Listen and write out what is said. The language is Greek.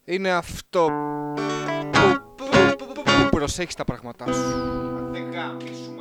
είναι αυτό που προσέχεις τα πράγματά σου. Αν δεν γάμισουμε